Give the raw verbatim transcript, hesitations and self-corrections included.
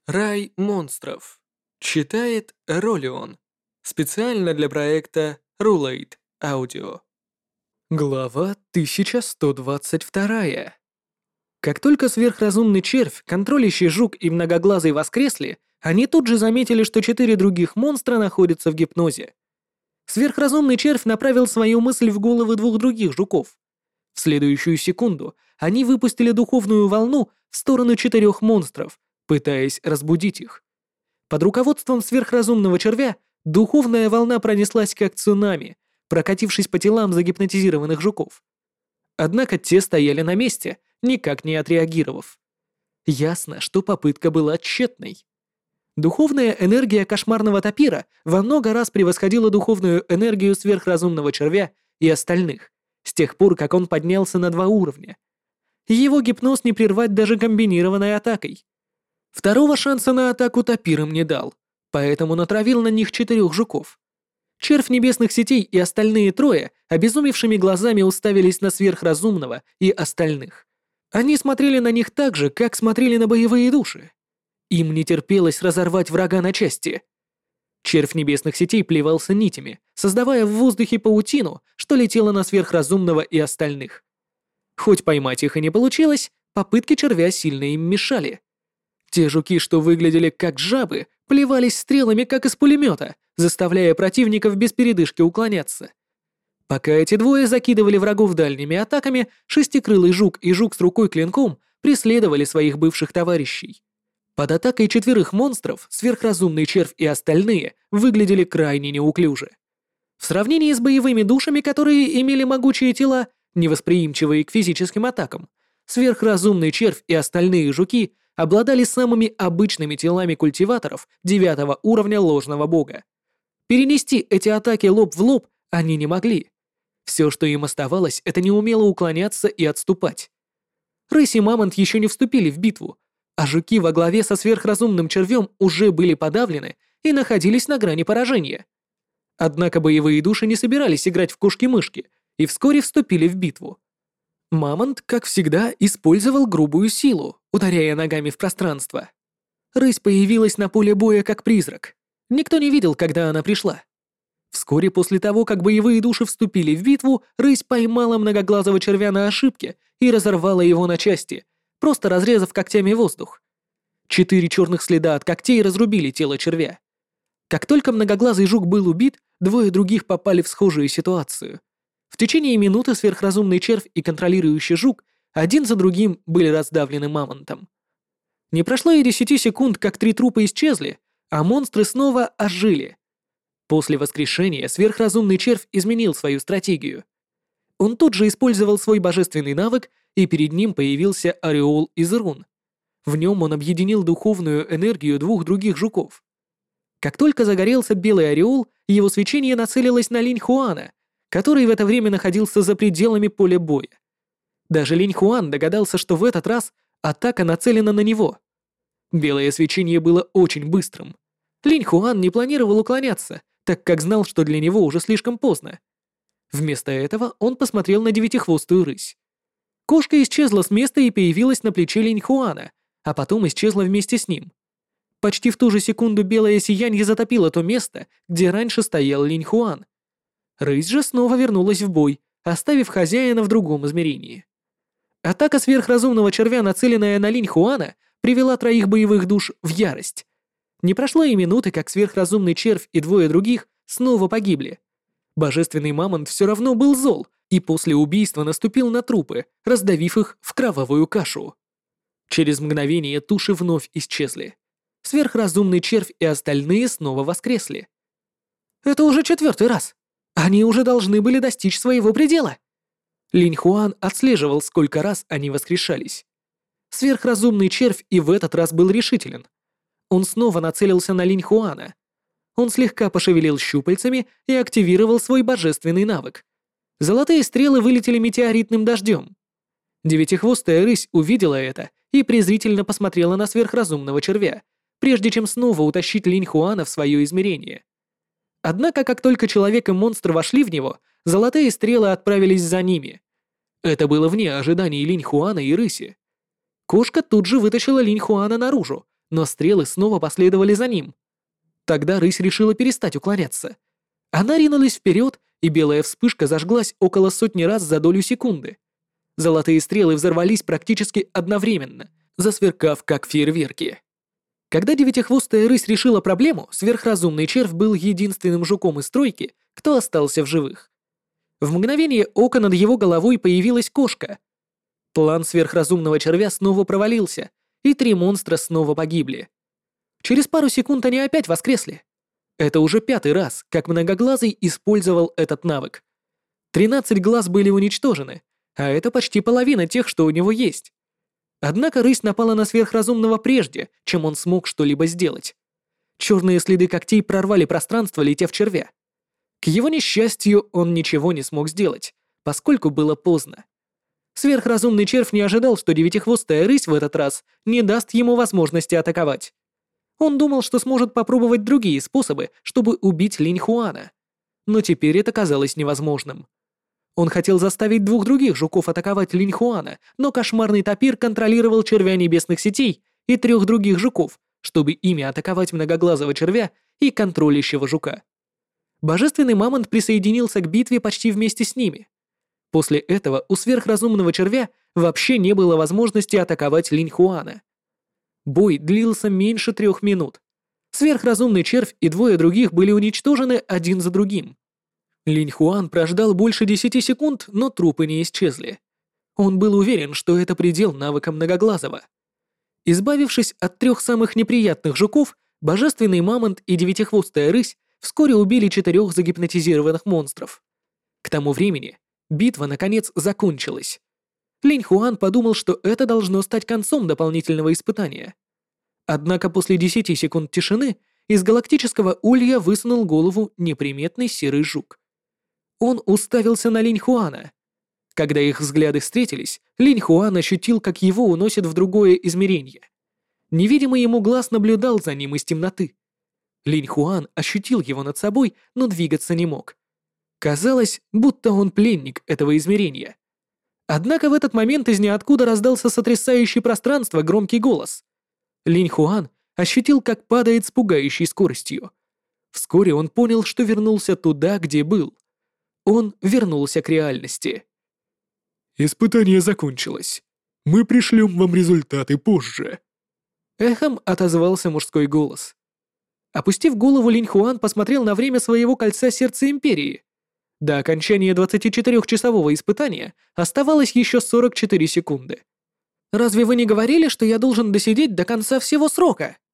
Рай монстров. Читает Ролион. Специально для проекта Rulate Audio. Глава тысяча сто двадцать два. Как только сверхразумный червь, контролящий жук и многоглазый воскресли, они тут же заметили, что четыре других монстра находятся в гипнозе. Сверхразумный червь направил свою мысль в головы двух других жуков. В следующую секунду они выпустили духовную волну в сторону четырех монстров, пытаясь разбудить их. Под руководством сверхразумного червя духовная волна пронеслась как цунами, прокатившись по телам загипнотизированных жуков. Однако те стояли на месте, никак не отреагировав. Ясно, что попытка была тщетной. Духовная энергия кошмарного тапира во много раз превосходила духовную энергию сверхразумного червя и остальных, с тех пор, как он поднялся на два уровня. Его гипноз не прервать даже комбинированной атакой. Второго шанса на атаку тапиром не дал, поэтому натравил на них четырех жуков. Червь небесных сетей и остальные трое обезумевшими глазами уставились на сверхразумного и остальных. Они смотрели на них так же, как смотрели на боевые души. Им не терпелось разорвать врага на части. Червь небесных сетей плевался нитями, создавая в воздухе паутину, что летела на сверхразумного и остальных. Хоть поймать их и не получилось, попытки червя сильно им мешали. Те жуки, что выглядели как жабы, плевались стрелами, как из пулемета, заставляя противников без передышки уклоняться. Пока эти двое закидывали врагов дальними атаками, шестикрылый жук и жук с рукой-клинком преследовали своих бывших товарищей. Под атакой четверых монстров сверхразумный червь и остальные выглядели крайне неуклюже. В сравнении с боевыми душами, которые имели могучие тела, невосприимчивые к физическим атакам, сверхразумный червь и остальные жуки обладали самыми обычными телами культиваторов девятого уровня ложного бога. Перенести эти атаки лоб в лоб они не могли. Все, что им оставалось, это неумело уклоняться и отступать. Рысь и мамонт еще не вступили в битву, а жуки во главе со сверхразумным червем уже были подавлены и находились на грани поражения. Однако боевые души не собирались играть в кошки-мышки и вскоре вступили в битву. Мамонт, как всегда, использовал грубую силу, ударяя ногами в пространство. Рысь появилась на поле боя как призрак. Никто не видел, когда она пришла. Вскоре после того, как боевые души вступили в битву, рысь поймала многоглазого червя на ошибке и разорвала его на части, просто разрезав когтями воздух. Четыре черных следа от когтей разрубили тело червя. Как только многоглазый жук был убит, двое других попали в схожую ситуацию. В течение минуты сверхразумный червь и контролирующий жук один за другим были раздавлены мамонтом. Не прошло и десяти секунд, как три трупа исчезли, а монстры снова ожили. После воскрешения сверхразумный червь изменил свою стратегию. Он тут же использовал свой божественный навык, и перед ним появился ореол из рун. В нем он объединил духовную энергию двух других жуков. Как только загорелся белый ореол, его свечение нацелилось на Линь Хуана, который в это время находился за пределами поля боя. Даже Линь Хуан догадался, что в этот раз атака нацелена на него. Белое свечение было очень быстрым. Линь Хуан не планировал уклоняться, так как знал, что для него уже слишком поздно. Вместо этого он посмотрел на девятихвостую рысь. Кошка исчезла с места и появилась на плече Линь Хуана, а потом исчезла вместе с ним. Почти в ту же секунду белое сияние затопило то место, где раньше стоял Линь Хуан. Рысь же снова вернулась в бой, оставив хозяина в другом измерении. Атака сверхразумного червя, нацеленная на Линь Хуана, привела троих боевых душ в ярость. Не прошло и минуты, как сверхразумный червь и двое других снова погибли. Божественный мамонт все равно был зол и после убийства наступил на трупы, раздавив их в кровавую кашу. Через мгновение туши вновь исчезли. Сверхразумный червь и остальные снова воскресли. «Это уже четвертый раз. Они уже должны были достичь своего предела». Линь Хуан отслеживал, сколько раз они воскрешались. Сверхразумный червь и в этот раз был решителен. Он снова нацелился на Линь Хуана. Он слегка пошевелил щупальцами и активировал свой божественный навык. Золотые стрелы вылетели метеоритным дождем. Девятихвостая рысь увидела это и презрительно посмотрела на сверхразумного червя, прежде чем снова утащить Линь Хуана в свое измерение. Однако, как только человек и монстр вошли в него, золотые стрелы отправились за ними. Это было вне ожиданий Линь Хуана и рыси. Кошка тут же вытащила Линь Хуана наружу, но стрелы снова последовали за ним. Тогда рысь решила перестать уклоняться. Она ринулась вперед, и белая вспышка зажглась около сотни раз за долю секунды. Золотые стрелы взорвались практически одновременно, засверкав как фейерверки. Когда девятихвостая рысь решила проблему, сверхразумный червь был единственным жуком из тройки, кто остался в живых. В мгновение ока над его головой появилась кошка. План сверхразумного червя снова провалился, и три монстра снова погибли. Через пару секунд они опять воскресли. Это уже пятый раз, как Многоглазый использовал этот навык. Тринадцать глаз были уничтожены, а это почти половина тех, что у него есть. Однако рысь напала на сверхразумного прежде, чем он смог что-либо сделать. Черные следы когтей прорвали пространство, летя в червя. К его несчастью, он ничего не смог сделать, поскольку было поздно. Сверхразумный червь не ожидал, что девятихвостая рысь в этот раз не даст ему возможности атаковать. Он думал, что сможет попробовать другие способы, чтобы убить Линь Хуана. Но теперь это казалось невозможным. Он хотел заставить двух других жуков атаковать Линь Хуана, но кошмарный тапир контролировал червя небесных сетей и трех других жуков, чтобы ими атаковать многоглазого червя и контролящего жука. Божественный мамонт присоединился к битве почти вместе с ними. После этого у сверхразумного червя вообще не было возможности атаковать Линь Хуана. Бой длился меньше трех минут. Сверхразумный червь и двое других были уничтожены один за другим. Линь Хуан прождал больше десяти секунд, но трупы не исчезли. Он был уверен, что это предел навыка Многоглазого. Избавившись от трех самых неприятных жуков, божественный мамонт и девятихвостая рысь вскоре убили четырех загипнотизированных монстров. К тому времени битва наконец закончилась. Линь Хуан подумал, что это должно стать концом дополнительного испытания. Однако после десяти секунд тишины из галактического улья высунул голову неприметный серый жук. Он уставился на Линь Хуана. Когда их взгляды встретились, Линь Хуан ощутил, как его уносят в другое измерение. Невидимый ему глаз наблюдал за ним из темноты. Линь Хуан ощутил его над собой, но двигаться не мог. Казалось, будто он пленник этого измерения. Однако в этот момент из ниоткуда раздался сотрясающий пространство громкий голос. Линь Хуан ощутил, как падает с пугающей скоростью. Вскоре он понял, что вернулся туда, где был. Он вернулся к реальности. «Испытание закончилось. Мы пришлем вам результаты позже». Эхом отозвался мужской голос. Опустив голову, Линь Хуан посмотрел на время своего кольца Сердца Империи. До окончания двадцатичетырёхчасового испытания оставалось еще сорок четыре секунды. «Разве вы не говорили, что я должен досидеть до конца всего срока?»